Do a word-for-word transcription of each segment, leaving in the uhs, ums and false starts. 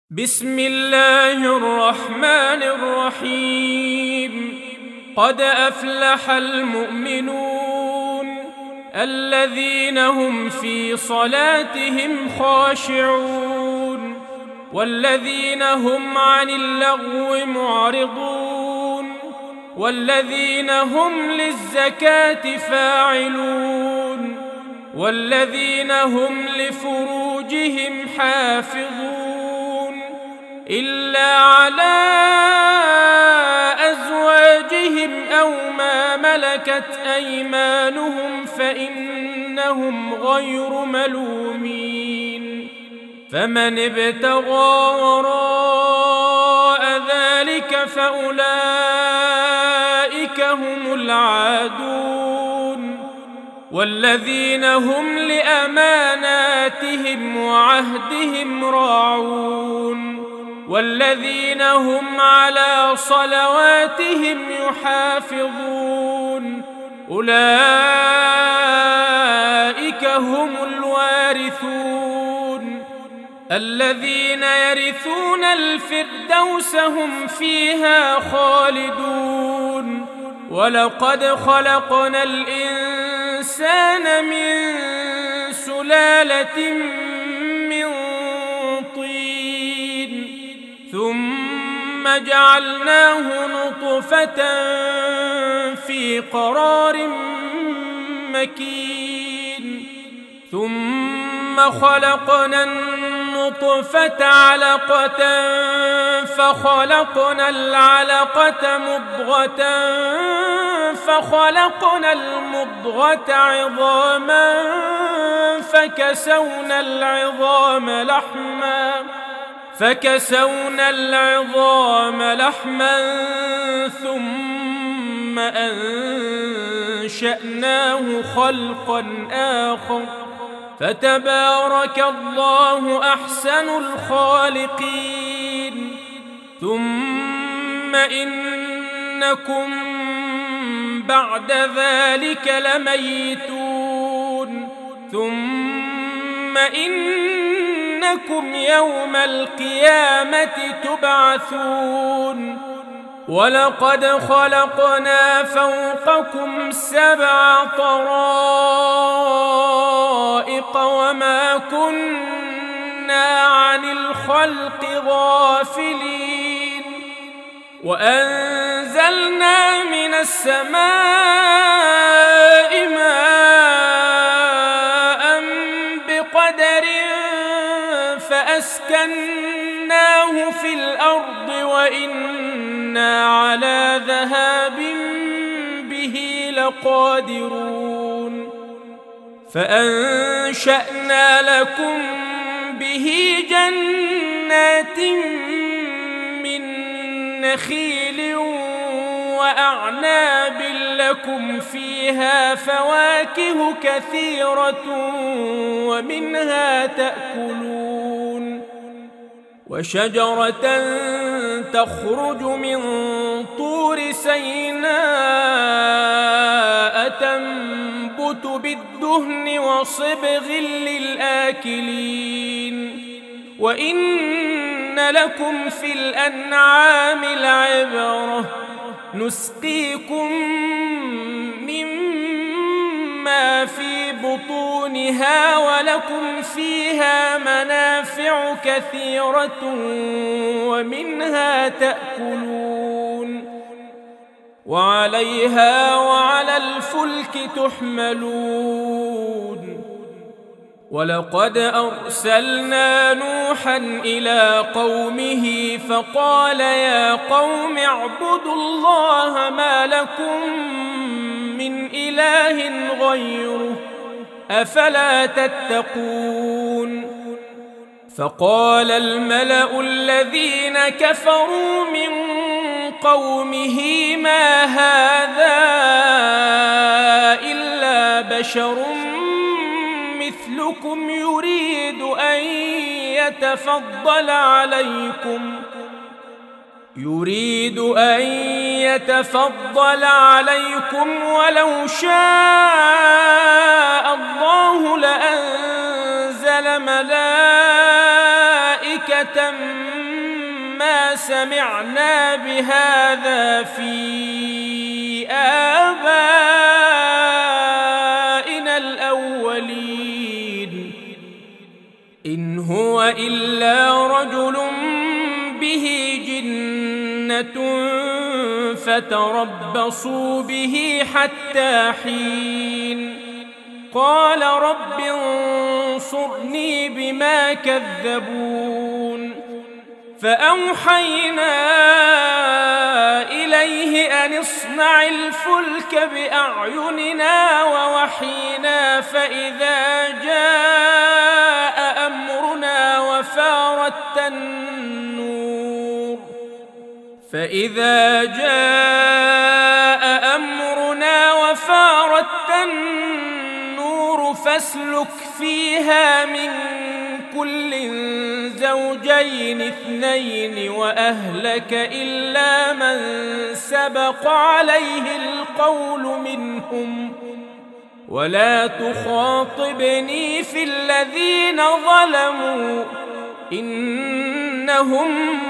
بسم الله الرحمن الرحيم. قد أفلح المؤمنون الذين هم في صلاتهم خاشعون والذين هم عن اللغو معرضون والذين هم للزكاة فاعلون والذين هم لفروجهم حافظون إلا على أزواجهم أو ما ملكت أيمانهم فإنهم غير ملومين. فمن ابتغى وراء ذلك فأولئك هم العادون والذين هم لأماناتهم وعهدهم راعون والذين هم على صلواتهم يحافظون أولئك هم الوارثون الذين يرثون الفردوس هم فيها خالدون. ولقد خلقنا الإنسان من سلالة من طين ثم جعلناه نطفة في قرار مكين ثم خلقنا النطفة علقة فخلقنا العلقة مضغة فخلقنا المضغة عظاما فكسونا العظام لحما فكسونا العظام لحما ثم أنشأناه خلقا آخر فتبارك الله أحسن الخالقين. ثم إنكم بعد ذلك لميتون ثم إنكم يوم القيامة تبعثون. ولقد خلقنا فوقكم سبع طرائق وما كنا عن الخلق غافلين وأنزلنا من السماء ماء بقدر فأسكناه في الأرض وإنا على ذهاب به لقادرون. فأنشأنا لكم به جنات من نخيل وأعناب لكم فيها فواكه كثيرة ومنها تأكلون وشجرة تخرج من طور سيناء تنبت بالدهن وصبغ للآكلين وإن لكم في الأنعام لعبرة نسقيكم مما في بطونها ولكم فيها منافع كثيرة ومنها تأكلون وعليها وعلى الفلك تحملون. ولقد أرسلنا نوحا إلى قومه فقال يا قوم اعبدوا الله ما لكم من إله غيره أفلا تتقون. فقال الملأ الذين كفروا من قومه ما هذا إلا بشر مثلكم يريد أن يتفضل عليكم يريد أن يتفضل عليكم ولو شاء الله لأنزل ملائكة ما سمعنا بهذا في آبائنا الأولين إن هو إلا رجل به جنة فتربصوا به حتى حين قال رب انصرني بما كذبون فأوحينا إليه أن اصنع الفلك بأعيننا ووحينا فإذا جاء أمرنا وفارت النور فإذا جاء أمرنا وفارت النور فاسلك فيها من كل زوجين اثنين وأهلك إلا من سبق عليه القول منهم ولا تخاطبني في الذين ظلموا إنهم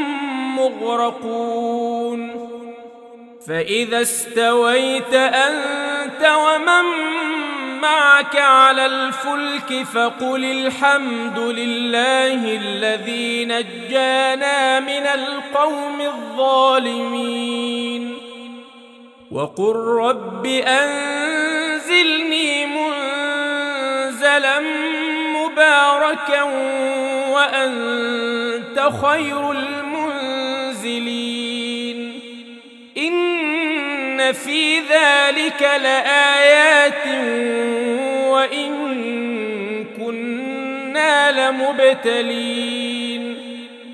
مغرقون فإذا استويت أنت ومن معك على الفلك فقل الحمد لله الذي نجانا من القوم الظالمين وقل رب أنزلني منزلا مباركا وأنت خير المنزلين إن في ذلك لآيات وإن كنا لمبتلين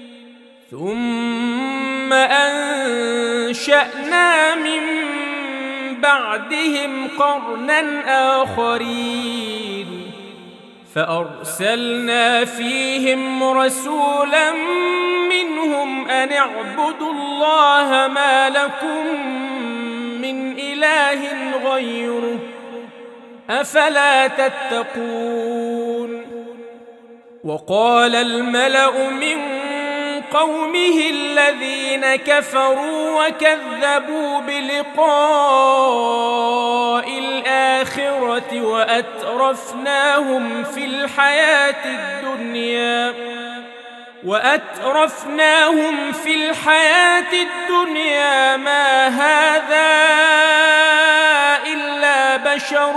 ثم أنشأنا من بعدهم قرنا آخرين فأرسلنا فيهم رسولا منهم أن اعبدوا الله ما لكم من إله غيره أفلا تتقون وقال الملأ من قومه الذين كفروا وكذبوا بلقاء الآخرة وأترفناهم في الحياة الدنيا وأترفناهم في الحياة الدنيا ما هذا إلا بشر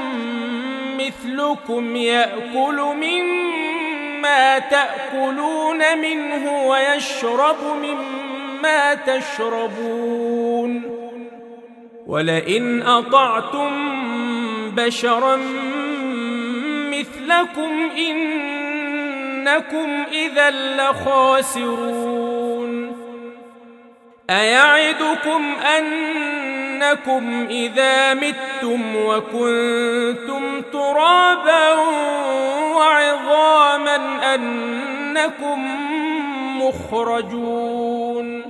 مثلكم يأكل مما تأكلون منه ويشرب مما تشربون ولئن أطعتم بشرا مثلكم إنكم إذا لخاسرون أيعدكم أنكم إذا متم وكنتم ترابا وعظاما أنكم مخرجون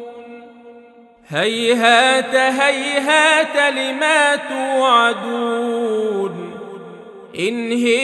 هيهات هيهات لما توعدون إن هي